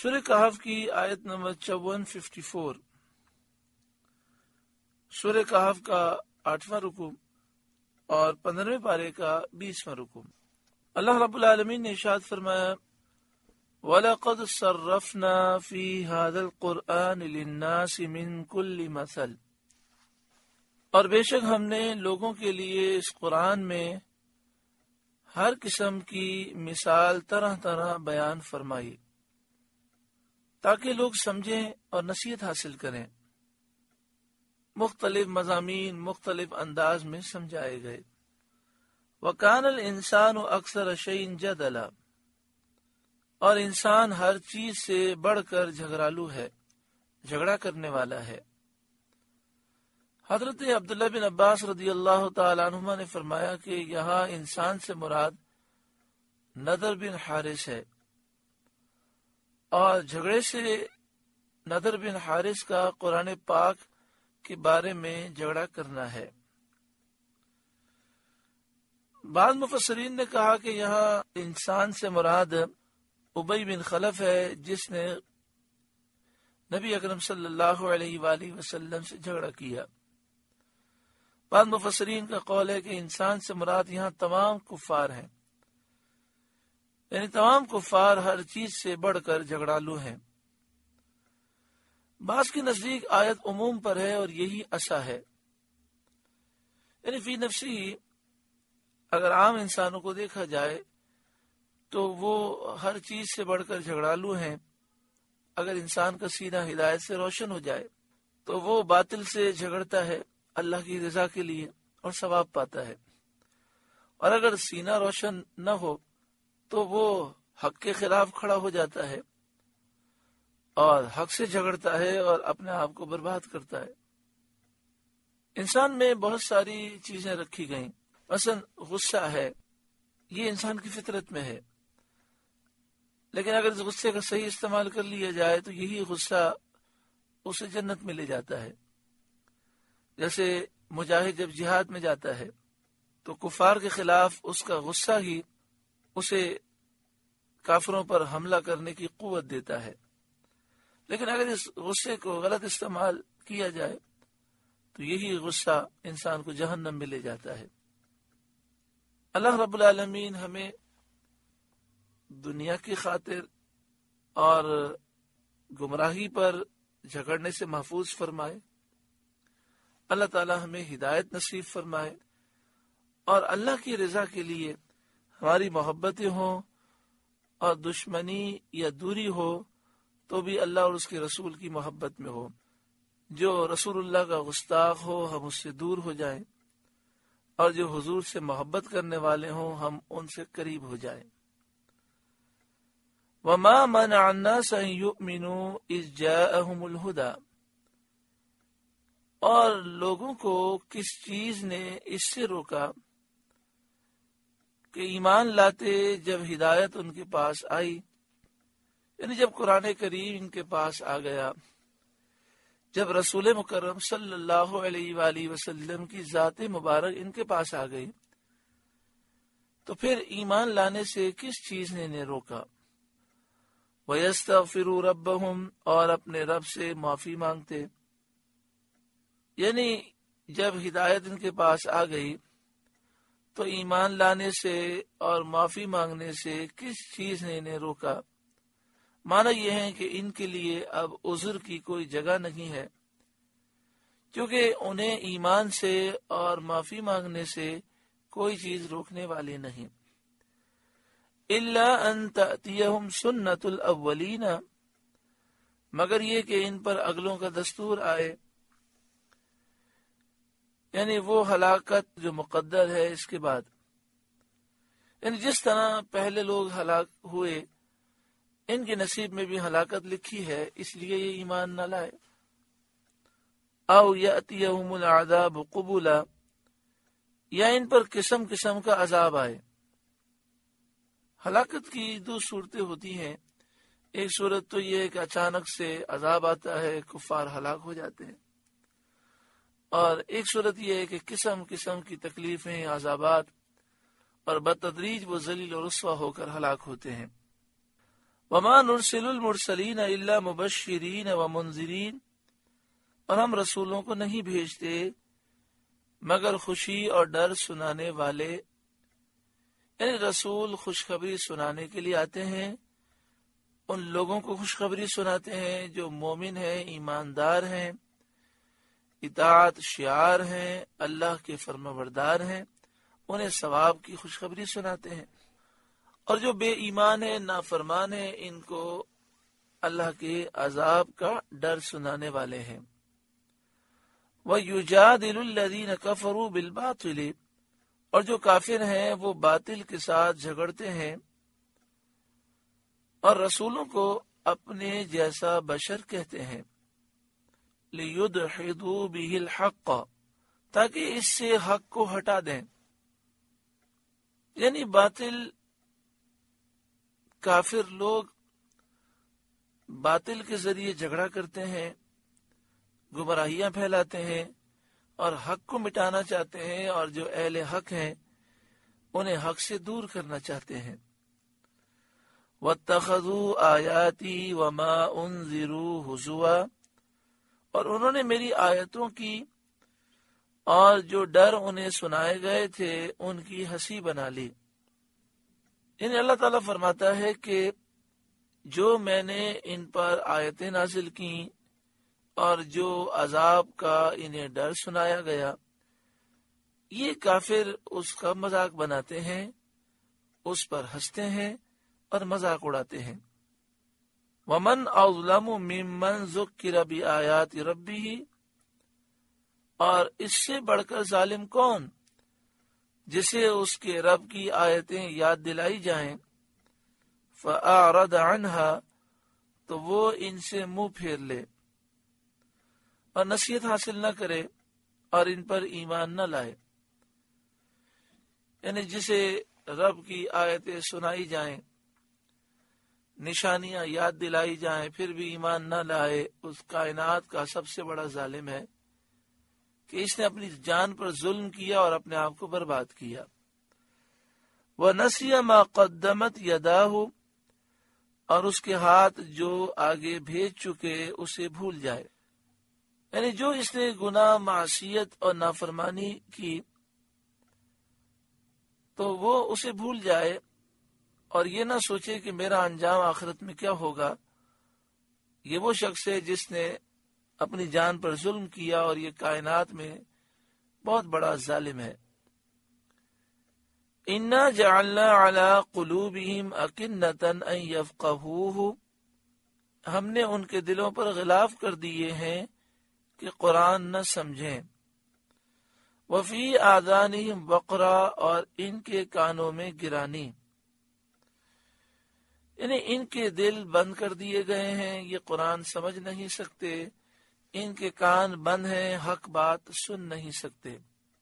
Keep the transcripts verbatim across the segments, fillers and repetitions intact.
سورہ کہف کی آیت نمبر چون ففٹی فور، سورہ کہف کا آٹھواں رکوع اور پندرہویں پارے کا بیسواں رکوع۔ اللہ رب العالمین نے ارشاد فرمایا وَلَقَدْ صَرَّفْنَا فِي هَذَا الْقُرْآنِ لِلنَّاسِ مِنْ كُلِّ مَثَلٍ، اور بے شک ہم نے لوگوں کے لیے اس قرآن میں ہر قسم کی مثال طرح طرح بیان فرمائی تاکہ لوگ سمجھیں اور نصیحت حاصل کریں۔ مختلف مضامین مختلف انداز میں سمجھائے گئے۔ وَكَانَ الْإِنسَانُ أَكْثَرَ شَيْءٍ جَدَلًا، اور انسان ہر چیز سے بڑھ کر جھگڑالو ہے، جھگڑا کرنے والا ہے۔ حضرت عبداللہ بن عباس رضی اللہ تعالیٰ عنہما نے فرمایا کہ یہاں انسان سے مراد نضر بن حارث ہے، اور جھگڑے سے نضر بن حارث کا قرآن پاک کے بارے میں جھگڑا کرنا ہے۔ بعض مفسرین نے کہا کہ یہاں انسان سے مراد ابی بن خلف ہے، جس نے نبی اکرم صلی اللہ علیہ وآلہ وسلم سے جھگڑا کیا۔ بعض مفسرین کا قول ہے کہ انسان سے مراد یہاں تمام کفار ہیں، یعنی تمام کفار ہر چیز سے بڑھ کر جھگڑالو ہیں۔ بعض کی نزدیک آیت عموم پر ہے اور یہی اصح ہے، یعنی فی نفسی اگر عام انسانوں کو دیکھا جائے تو وہ ہر چیز سے بڑھ کر جھگڑالو ہیں۔ اگر انسان کا سینہ ہدایت سے روشن ہو جائے تو وہ باطل سے جھگڑتا ہے اللہ کی رضا کے لیے اور ثواب پاتا ہے، اور اگر سینہ روشن نہ ہو تو وہ حق کے خلاف کھڑا ہو جاتا ہے اور حق سے جھگڑتا ہے اور اپنے آپ کو برباد کرتا ہے۔ انسان میں بہت ساری چیزیں رکھی گئیں، مثلا غصہ ہے، یہ انسان کی فطرت میں ہے، لیکن اگر اس غصے کا صحیح استعمال کر لیا جائے تو یہی غصہ اسے جنت میں لے جاتا ہے۔ جیسے مجاہد جب جہاد میں جاتا ہے تو کفار کے خلاف اس کا غصہ ہی اسے کافروں پر حملہ کرنے کی قوت دیتا ہے، لیکن اگر اس غصے کو غلط استعمال کیا جائے تو یہی غصہ انسان کو جہنم میں لے جاتا ہے۔ اللہ رب العالمین ہمیں دنیا کی خاطر اور گمراہی پر جھگڑنے سے محفوظ فرمائے، اللہ تعالی ہمیں ہدایت نصیب فرمائے، اور اللہ کی رضا کے لیے ہماری محبتیں ہوں اور دشمنی یا دوری ہو تو بھی اللہ اور اس کے رسول کی محبت میں ہو۔ جو رسول اللہ کا گستاخ ہو ہم اس سے دور ہو جائیں، اور جو حضور سے محبت کرنے والے ہوں ہم ان سے قریب ہو جائیں۔ وَمَا مَنَعَ النَّاسَ أَن يُؤْمِنُوا إِذْ جَاءَهُمُ الْهُدَى، اور لوگوں کو کس چیز نے اس سے روکا کہ ایمان لاتے جب ہدایت ان کے پاس آئی، یعنی جب قرآن کریم ان کے پاس آ گیا، جب رسول مکرم صلی اللہ علیہ وآلہ وسلم کی ذات مبارک ان کے پاس آ گئی تو پھر ایمان لانے سے کس چیز نے انہیں روکا؟ وَيَسْتَغْفِرُوا رَبَّهُمْ، اور اپنے رب سے معافی مانگتے، یعنی جب ہدایت ان کے پاس آ گئی تو ایمان لانے سے اور معافی مانگنے سے کس چیز نے انہیں روکا؟ معنی یہ ہے کہ ان کے لیے اب عذر کی کوئی جگہ نہیں ہے، کیونکہ انہیں ایمان سے اور معافی مانگنے سے کوئی چیز روکنے والی نہیں۔ إِلَّا أَن تَأْتِيَهُمْ سُنَّةُ الْأَوَّلِينَ، مگر یہ کہ ان پر اگلوں کا دستور آئے، یعنی وہ ہلاکت جو مقدر ہے اس کے بعد، یعنی جس طرح پہلے لوگ ہلاک ہوئے ان کے نصیب میں بھی ہلاکت لکھی ہے، اس لیے یہ ایمان نہ لائے۔ او یأتیہم العذاب قبلا، یا ان پر قسم قسم کا عذاب آئے۔ ہلاکت کی دو صورتیں ہوتی ہیں، ایک صورت تو یہ ہے کہ اچانک سے عذاب آتا ہے، کفار ہلاک ہو جاتے ہیں، اور ایک صورت یہ ہے کہ قسم قسم کی تکلیفیں، عذابات، اور بتدریج وہ ذلیل و رسوا ہو کر ہلاک ہوتے ہیں۔ وما نرسل المرسلین الا مبشرین ومنذرین، اور ہم رسولوں کو نہیں بھیجتے مگر خوشی اور ڈر سنانے والے، یعنی رسول خوشخبری سنانے کے لیے آتے ہیں، ان لوگوں کو خوشخبری سناتے ہیں جو مومن ہیں، ایماندار ہیں، اطاعت شعار ہیں، اللہ کے فرمانبردار ہیں، انہیں ثواب کی خوشخبری سناتے ہیں، اور جو بے ایمان ہیں، نافرمان ہیں، ان کو اللہ کے عذاب کا ڈر سنانے والے ہیں۔ وَيُجَادِلُ الَّذِينَ كَفَرُوا بِالْبَاطِلِ، اور جو کافر ہیں وہ باطل کے ساتھ جھگڑتے ہیں اور رسولوں کو اپنے جیسا بشر کہتے ہیں، لِيُدْحِضُوا بِهِ الْحَقَّ، تاکہ اس سے حق کو ہٹا دیں، یعنی باطل کافر لوگ باطل کے ذریعے جھگڑا کرتے ہیں، گمراہیاں پھیلاتے ہیں اور حق کو مٹانا چاہتے ہیں، اور جو اہل حق ہیں انہیں حق سے دور کرنا چاہتے ہیں۔ وَاتَّخَذُوا آیَاتِي وَمَا أُنذِرُوا هُزُوًا، اور انہوں نے میری آیتوں کی اور جو ڈر انہیں سنائے گئے تھے ان کی ہنسی بنا لی۔ یعنی اللہ تعالیٰ فرماتا ہے کہ جو میں نے ان پر آیتیں نازل کی اور جو عذاب کا انہیں ڈر سنایا گیا، یہ کافر اس کا مذاق بناتے ہیں، اس پر ہنستے ہیں اور مذاق اڑاتے ہیں۔ وَمَنْ أَظْلَمُ مِمَّنْ ذُكِّرَ بِآيَاتِ رَبِّهِ، اور اس سے بڑھ کر ظالم کون جسے اس کے رب کی آیتیں یاد دلائی جائیں، فَأَعْرَضَ عَنْهَا، تو وہ ان سے منہ پھیر لے اور نصیحت حاصل نہ کرے اور ان پر ایمان نہ لائے۔ یعنی جسے رب کی آیتیں سنائی جائیں، نشانیاں یاد دلائی جائیں، پھر بھی ایمان نہ لائے، اس کائنات کا سب سے بڑا ظالم ہے کہ اس نے اپنی جان پر ظلم کیا اور اپنے آپ کو برباد کیا۔ وَنَسِيَ مَا قَدَّمَتْ يَدَاهُ، اور اس کے ہاتھ جو آگے بھیج چکے اسے بھول جائے، یعنی جو اس نے گناہ، معصیت اور نافرمانی کی تو وہ اسے بھول جائے اور یہ نہ سوچے کہ میرا انجام آخرت میں کیا ہوگا۔ یہ وہ شخص ہے جس نے اپنی جان پر ظلم کیا اور یہ کائنات میں بہت بڑا ظالم ہے۔ اِنَّا جَعَلْنَا عَلَىٰ قُلُوبِهِمْ أَكِنَّةً أَن يَفْقَهُوهُ، ہم نے ان کے دلوں پر غلاف کر دیے ہیں کہ قرآن نہ سمجھیں۔ وَفِي آذَانِهِمْ وَقْرًا، اور ان کے کانوں میں گرانی، یعنی ان کے دل بند کر دیے گئے ہیں، یہ قرآن سمجھ نہیں سکتے، ان کے کان بند ہیں، حق بات سن نہیں سکتے۔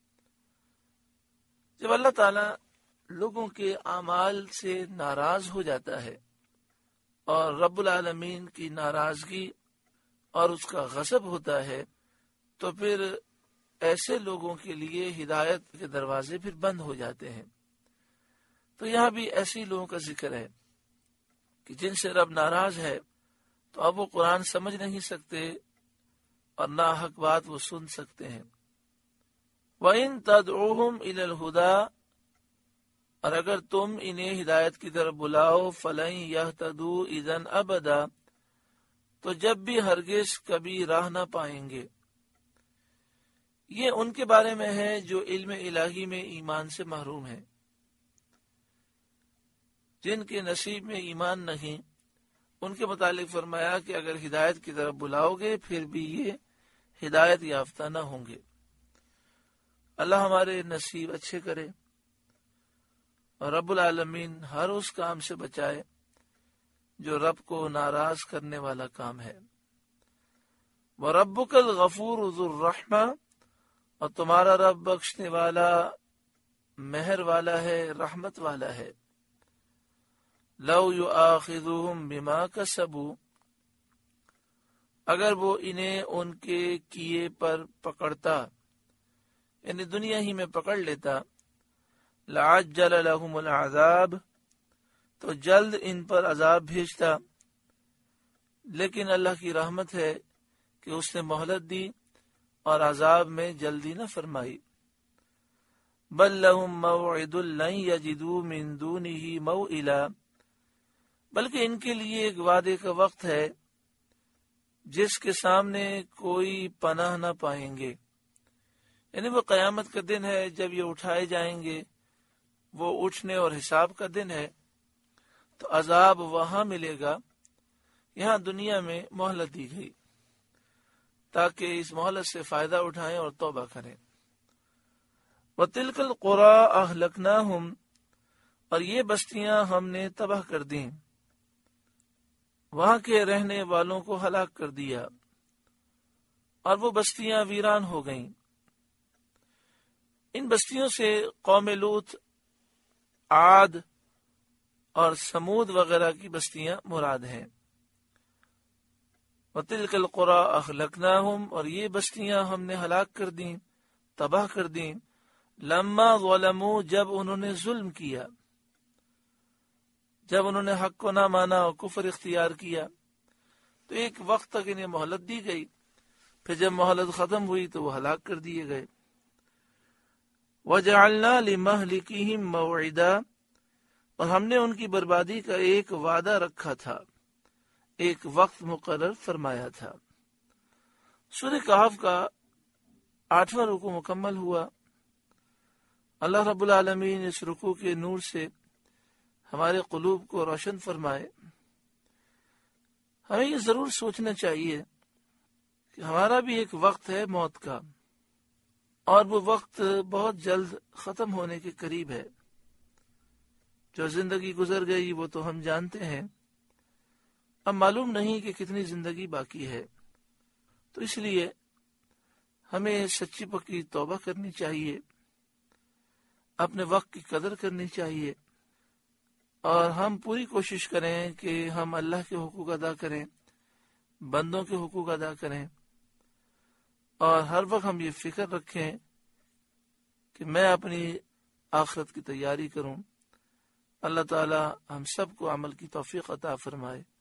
جب اللہ تعالیٰ لوگوں کے اعمال سے ناراض ہو جاتا ہے اور رب العالمین کی ناراضگی اور اس کا غضب ہوتا ہے تو پھر ایسے لوگوں کے لیے ہدایت کے دروازے پھر بند ہو جاتے ہیں۔ تو یہاں بھی ایسی لوگوں کا ذکر ہے کہ جن سے رب ناراض ہے تو اب وہ قرآن سمجھ نہیں سکتے اور نہ حق بات وہ سن سکتے ہیں۔ وَإِن تَدْعُوهُمْ إِلَى الْهُدَىٰ، اور اگر تم انہیں ہدایت کی طرف بلاؤ، فَلَن يَهْتَدُوا إِذًا أَبَدًا، تو جب بھی ہرگز کبھی راہ نہ پائیں گے۔ یہ ان کے بارے میں ہے جو علم الہی میں ایمان سے محروم ہیں، جن کے نصیب میں ایمان نہیں، ان کے متعلق فرمایا کہ اگر ہدایت کی طرف بلاؤ گے پھر بھی یہ ہدایت یافتہ نہ ہوں گے۔ اللہ ہمارے نصیب اچھے کرے اور رب العالمین ہر اس کام سے بچائے جو رب کو ناراض کرنے والا کام ہے۔ وَرَبُّكَ الْغَفُورُ ذُو الرَّحْمَةِ، اور تمہارا رب بخشنے والا، مہر والا ہے، رحمت والا ہے۔ لَوْ يُؤَاخِذُهُمْ بِمَا كَسَبُوا، اگر وہ انہیں ان کے کیے پر پکڑتا، یعنی دنیا ہی میں پکڑ لیتا، لَعَجَّلَ لَهُمُ الْعَذَابَ، تو جلد ان پر عذاب بھیجتا، لیکن اللہ کی رحمت ہے کہ اس نے مہلت دی اور عذاب میں جلدی نہ فرمائی۔ بل لهم موعد لن يجدوا من دونه موئلا، بلکہ ان کے لیے ایک وعدے کا وقت ہے جس کے سامنے کوئی پناہ نہ پائیں گے، یعنی وہ قیامت کا دن ہے جب یہ اٹھائے جائیں گے، وہ اٹھنے اور حساب کا دن ہے، تو عذاب وہاں ملے گا۔ یہاں دنیا میں مہلت دی گئی تاکہ اس مہلت سے فائدہ اٹھائیں اور توبہ کریں۔ وَتِلْكَ الْقُرَىٰ أَهْلَكْنَاهُمْ، اور یہ بستیاں ہم نے تباہ کر دیں، وہاں کے رہنے والوں کو ہلاک کر دیا، اور وہ بستیاں ویران ہو گئیں۔ ان بستیوں سے قوم لوط، عاد اور سمود وغیرہ کی بستیاں مراد ہیں۔ وَتِلْكَ الْقُرَىٰ أَهْلَكْنَاهُمْ، اور یہ بستیاں ہم نے ہلاک کر دیں، تباہ کر دیں، لما ظلموا، جب انہوں نے ظلم کیا، جب انہوں نے حق کو نہ مانا اور کفر اختیار کیا، تو ایک وقت تک انہیں مہلت دی گئی، پھر جب مہلت ختم ہوئی تو وہ ہلاک کر دیے گئے۔ وَجَعَلْنَا لِمَهْلِكِهِمْ مَوْعِدًا، اور ہم نے ان کی بربادی کا ایک وعدہ رکھا تھا، ایک وقت مقرر فرمایا تھا۔ سورہ کہف کا آٹھواں رکوع مکمل ہوا۔ اللہ رب العالمین اس رکوع کے نور سے ہمارے قلوب کو روشن فرمائے۔ ہمیں یہ ضرور سوچنا چاہیے کہ ہمارا بھی ایک وقت ہے موت کا، اور وہ وقت بہت جلد ختم ہونے کے قریب ہے۔ جو زندگی گزر گئی وہ تو ہم جانتے ہیں، اب معلوم نہیں کہ کتنی زندگی باقی ہے، تو اس لیے ہمیں سچی پکی توبہ کرنی چاہیے، اپنے وقت کی قدر کرنی چاہیے، اور ہم پوری کوشش کریں کہ ہم اللہ کے حقوق ادا کریں، بندوں کے حقوق ادا کریں، اور ہر وقت ہم یہ فکر رکھیں کہ میں اپنی آخرت کی تیاری کروں۔ اللہ تعالی ہم سب کو عمل کی توفیق عطا فرمائے۔